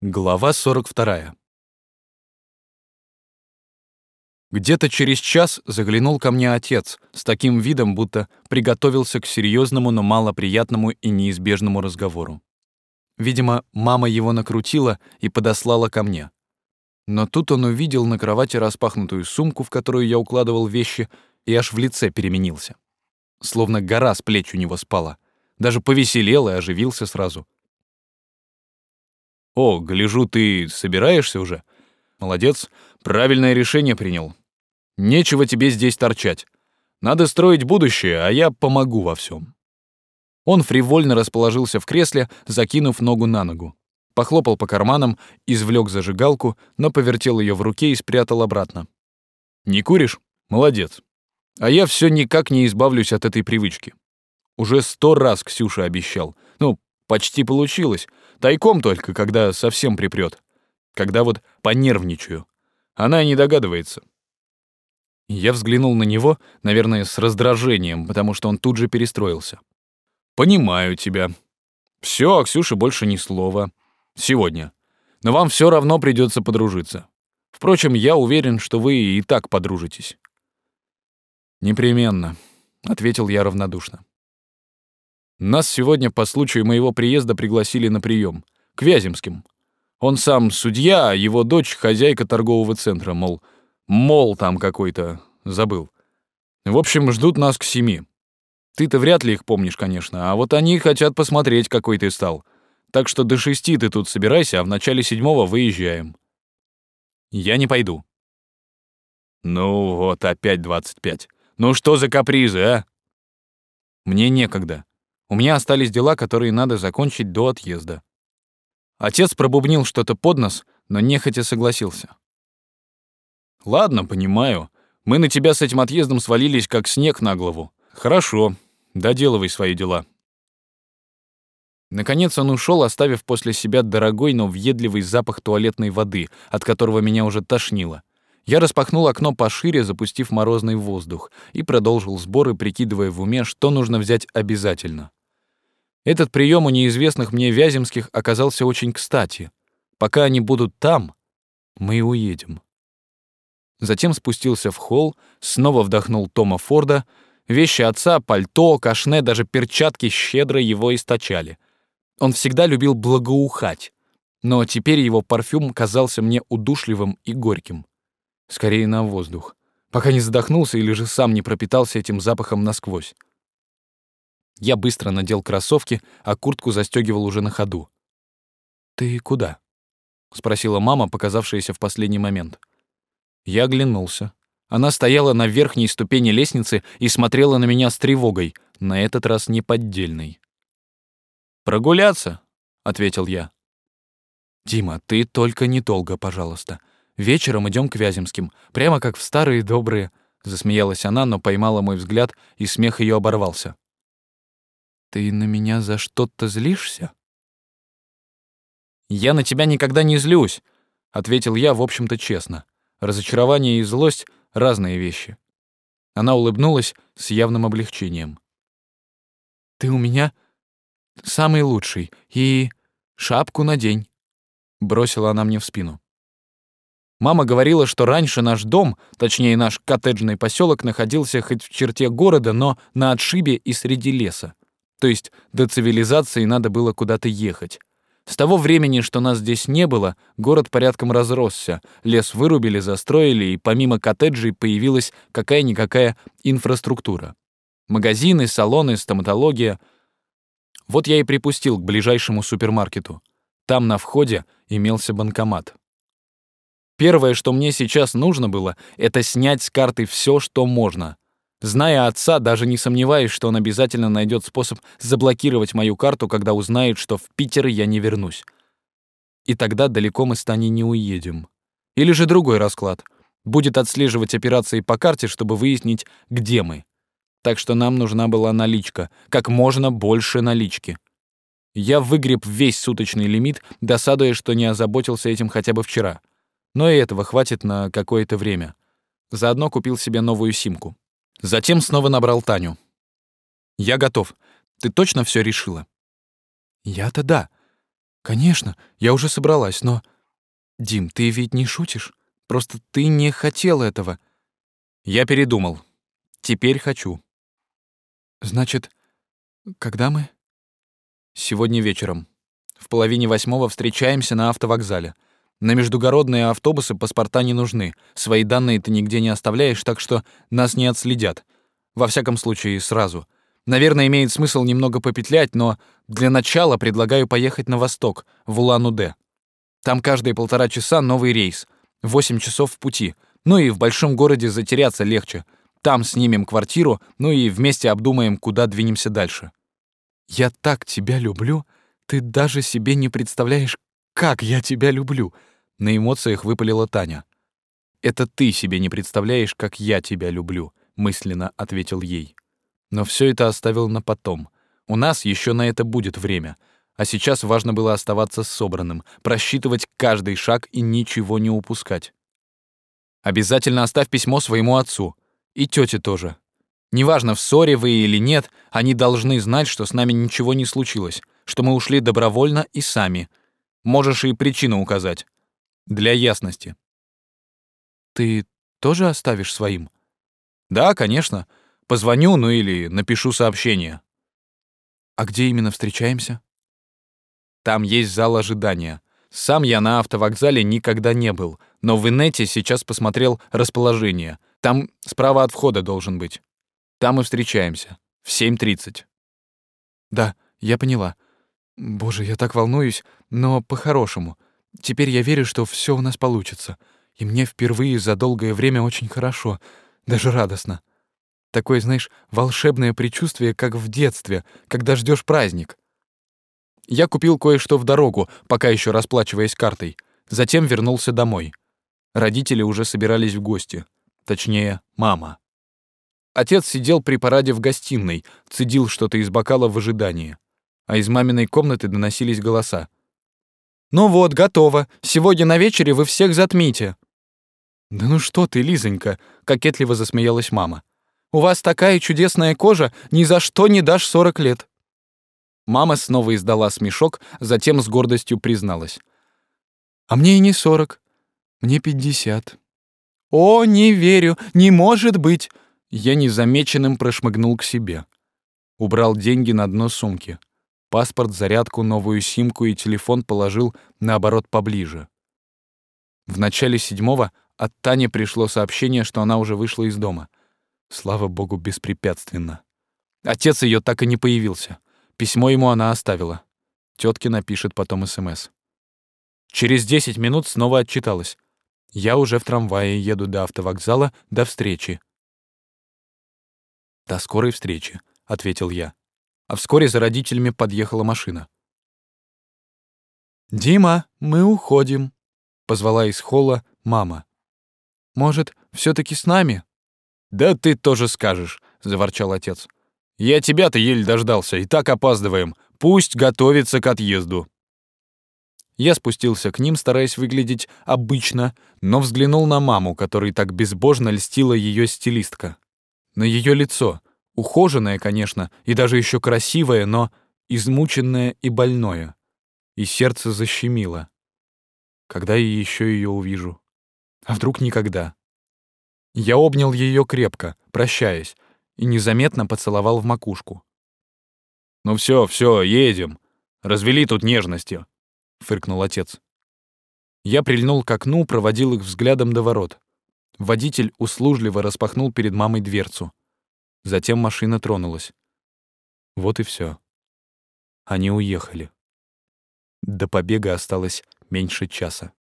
Глава 42. Где-то через час заглянул ко мне отец с таким видом, будто приготовился к серьезному, но малоприятному и неизбежному разговору. Видимо, мама его накрутила и подослала ко мне. Но тут он увидел на кровати распахнутую сумку, в которую я укладывал вещи, и аж в лице переменился. Словно гора с плеч у него спала. Даже повеселел и оживился сразу. «О, гляжу, ты собираешься уже? Молодец, правильное решение принял. Нечего тебе здесь торчать. Надо строить будущее, а я помогу во всем». Он фривольно расположился в кресле, закинув ногу на ногу. Похлопал по карманам, извлек зажигалку, но повертел ее в руке и спрятал обратно. «Не куришь? Молодец. А я все никак не избавлюсь от этой привычки. Уже 100 раз Ксюше обещал. Ну, почти получилось. Тайком только, когда совсем припрёт. Когда вот понервничаю. Она и не догадывается». Я взглянул на него, наверное, с раздражением, потому что он тут же перестроился. «Понимаю тебя. Все, а Ксюше больше ни слова. Сегодня. Но вам все равно придется подружиться. Впрочем, я уверен, что вы и так подружитесь». «Непременно», — ответил я равнодушно. «Нас сегодня по случаю моего приезда пригласили на прием к Вяземским. Он сам судья, а его дочь — хозяйка торгового центра, мол там какой-то, забыл. В общем, ждут нас к 7. Ты-то вряд ли их помнишь, конечно, а вот они хотят посмотреть, какой ты стал. Так что до 6 ты тут собирайся, а в начале 7 выезжаем». «Я не пойду». «Ну вот, опять 25. Ну что за капризы, а?» «Мне некогда. У меня остались дела, которые надо закончить до отъезда». Отец пробубнил что-то под нос, но нехотя согласился. «Ладно, понимаю. Мы на тебя с этим отъездом свалились, как снег на голову. Хорошо, доделывай свои дела». Наконец он ушел, оставив после себя дорогой, но въедливый запах туалетной воды, от которого меня уже тошнило. Я распахнул окно пошире, запустив морозный воздух, и продолжил сборы, прикидывая в уме, что нужно взять обязательно. Этот прием у неизвестных мне Вяземских оказался очень кстати. Пока они будут там, мы и уедем. Затем спустился в холл, снова вдохнул Тома Форда. Вещи отца, пальто, кашне, даже перчатки щедро его источали. Он всегда любил благоухать, но теперь его парфюм казался мне удушливым и горьким. Скорее на воздух, пока не задохнулся или же сам не пропитался этим запахом насквозь. Я быстро надел кроссовки, а куртку застегивал уже на ходу. «Ты куда?» — спросила мама, показавшаяся в последний момент. Я оглянулся. Она стояла на верхней ступени лестницы и смотрела на меня с тревогой, на этот раз неподдельной. «Прогуляться», — ответил я. «Дима, ты только недолго, пожалуйста. Вечером идем к Вяземским, прямо как в старые добрые», — засмеялась она, но поймала мой взгляд, и смех ее оборвался. «Ты на меня за что-то злишься?» «Я на тебя никогда не злюсь», — ответил я, в общем-то, честно. Разочарование и злость — разные вещи. Она улыбнулась с явным облегчением. «Ты у меня самый лучший, и шапку надень», — бросила она мне в спину. Мама говорила, что раньше наш дом, точнее наш коттеджный поселок, находился хоть в черте города, но на отшибе и среди леса. То есть до цивилизации надо было куда-то ехать. С того времени, что нас здесь не было, город порядком разросся, лес вырубили, застроили, и помимо коттеджей появилась какая-никакая инфраструктура. Магазины, салоны, стоматология. Вот я и припустил к ближайшему супермаркету. Там на входе имелся банкомат. Первое, что мне сейчас нужно было, это снять с карты все, что можно. Зная отца, даже не сомневаюсь, что он обязательно найдет способ заблокировать мою карту, когда узнает, что в Питер я не вернусь. И тогда далеко мы с Таней не уедем. Или же другой расклад. Будет отслеживать операции по карте, чтобы выяснить, где мы. Так что нам нужна была наличка, как можно больше налички. Я выгреб весь суточный лимит, досадуя, что не озаботился этим хотя бы вчера. Но и этого хватит на какое-то время. Заодно купил себе новую симку. Затем снова набрал Таню. «Я готов. Ты точно все решила?» «Я-то да. «Конечно, я уже собралась, но...» «Дим, ты ведь не шутишь? Просто ты не хотел этого». «Я передумал. Теперь хочу». «Значит, когда мы?» «Сегодня вечером. В 7:30 встречаемся на автовокзале. На междугородные автобусы паспорта не нужны. Свои данные ты нигде не оставляешь, так что нас не отследят. Во всяком случае, сразу. Наверное, имеет смысл немного попетлять, но для начала предлагаю поехать на восток, в Улан-Удэ. Там каждые 1,5 часа новый рейс. 8 часов в пути. Ну и в большом городе затеряться легче. Там снимем квартиру, ну и вместе обдумаем, куда двинемся дальше». «Я так тебя люблю. Ты даже себе не представляешь, как я тебя люблю!» На эмоциях выпалила Таня. «Это ты себе не представляешь, как я тебя люблю», мысленно ответил ей. Но все это оставил на потом. У нас еще на это будет время. А сейчас важно было оставаться собранным, просчитывать каждый шаг и ничего не упускать. «Обязательно оставь письмо своему отцу. И тете тоже. Неважно, в ссоре вы или нет, они должны знать, что с нами ничего не случилось, что мы ушли добровольно и сами. Можешь и причину указать. Для ясности». «Ты тоже оставишь своим?» «Да, конечно. Позвоню, ну или напишу сообщение». «А где именно встречаемся?» «Там есть зал ожидания. Сам я на автовокзале никогда не был, но в инете сейчас посмотрел расположение. Там справа от входа должен быть. Там и встречаемся. В 7:30. «Да, я поняла. Боже, я так волнуюсь, но по-хорошему. Теперь я верю, что все у нас получится. И мне впервые за долгое время очень хорошо, даже радостно. Такое, знаешь, волшебное предчувствие, как в детстве, когда ждешь праздник». Я купил кое-что в дорогу, пока еще расплачиваясь картой. Затем вернулся домой. Родители уже собирались в гости. Точнее, мама. Отец сидел при параде в гостиной, цедил что-то из бокала в ожидании. А из маминой комнаты доносились голоса. «Ну вот, готово. Сегодня на вечере вы всех затмите». «Да ну что ты, Лизонька!» — кокетливо засмеялась мама. «У вас такая чудесная кожа, ни за что не дашь 40 лет». Мама снова издала смешок, затем с гордостью призналась. «А мне и не 40. Мне 50. «О, не верю! Не может быть!» Я незамеченным прошмыгнул к себе. Убрал деньги на дно сумки. Паспорт, зарядку, новую симку и телефон положил, наоборот, поближе. В начале 7 от Тани пришло сообщение, что она уже вышла из дома. Слава богу, беспрепятственно. Отец ее так и не появился. Письмо ему она оставила. Тетке напишет потом СМС. Через 10 минут снова отчиталась. Я уже в трамвае, еду до автовокзала, до встречи. «До скорой встречи», — ответил я. А вскоре за родителями подъехала машина. «Дима, мы уходим», — позвала из холла мама. «Может, все-таки с нами?» «Да ты тоже скажешь», — заворчал отец. «Я тебя-то еле дождался, и так опаздываем. Пусть готовится к отъезду». Я спустился к ним, стараясь выглядеть обычно, но взглянул на маму, которой так безбожно льстила ее стилистка. На ее лицо, ухоженное, конечно, и даже еще красивое, но измученное и больное. И сердце защемило. Когда я еще ее увижу? А вдруг никогда? Я обнял ее крепко, прощаясь, и незаметно поцеловал в макушку. «Ну все, едем. Развели тут нежностью», — фыркнул отец. Я прильнул к окну, проводил их взглядом до ворот. Водитель услужливо распахнул перед мамой дверцу. Затем машина тронулась. Вот и все. Они уехали. До побега осталось меньше часа.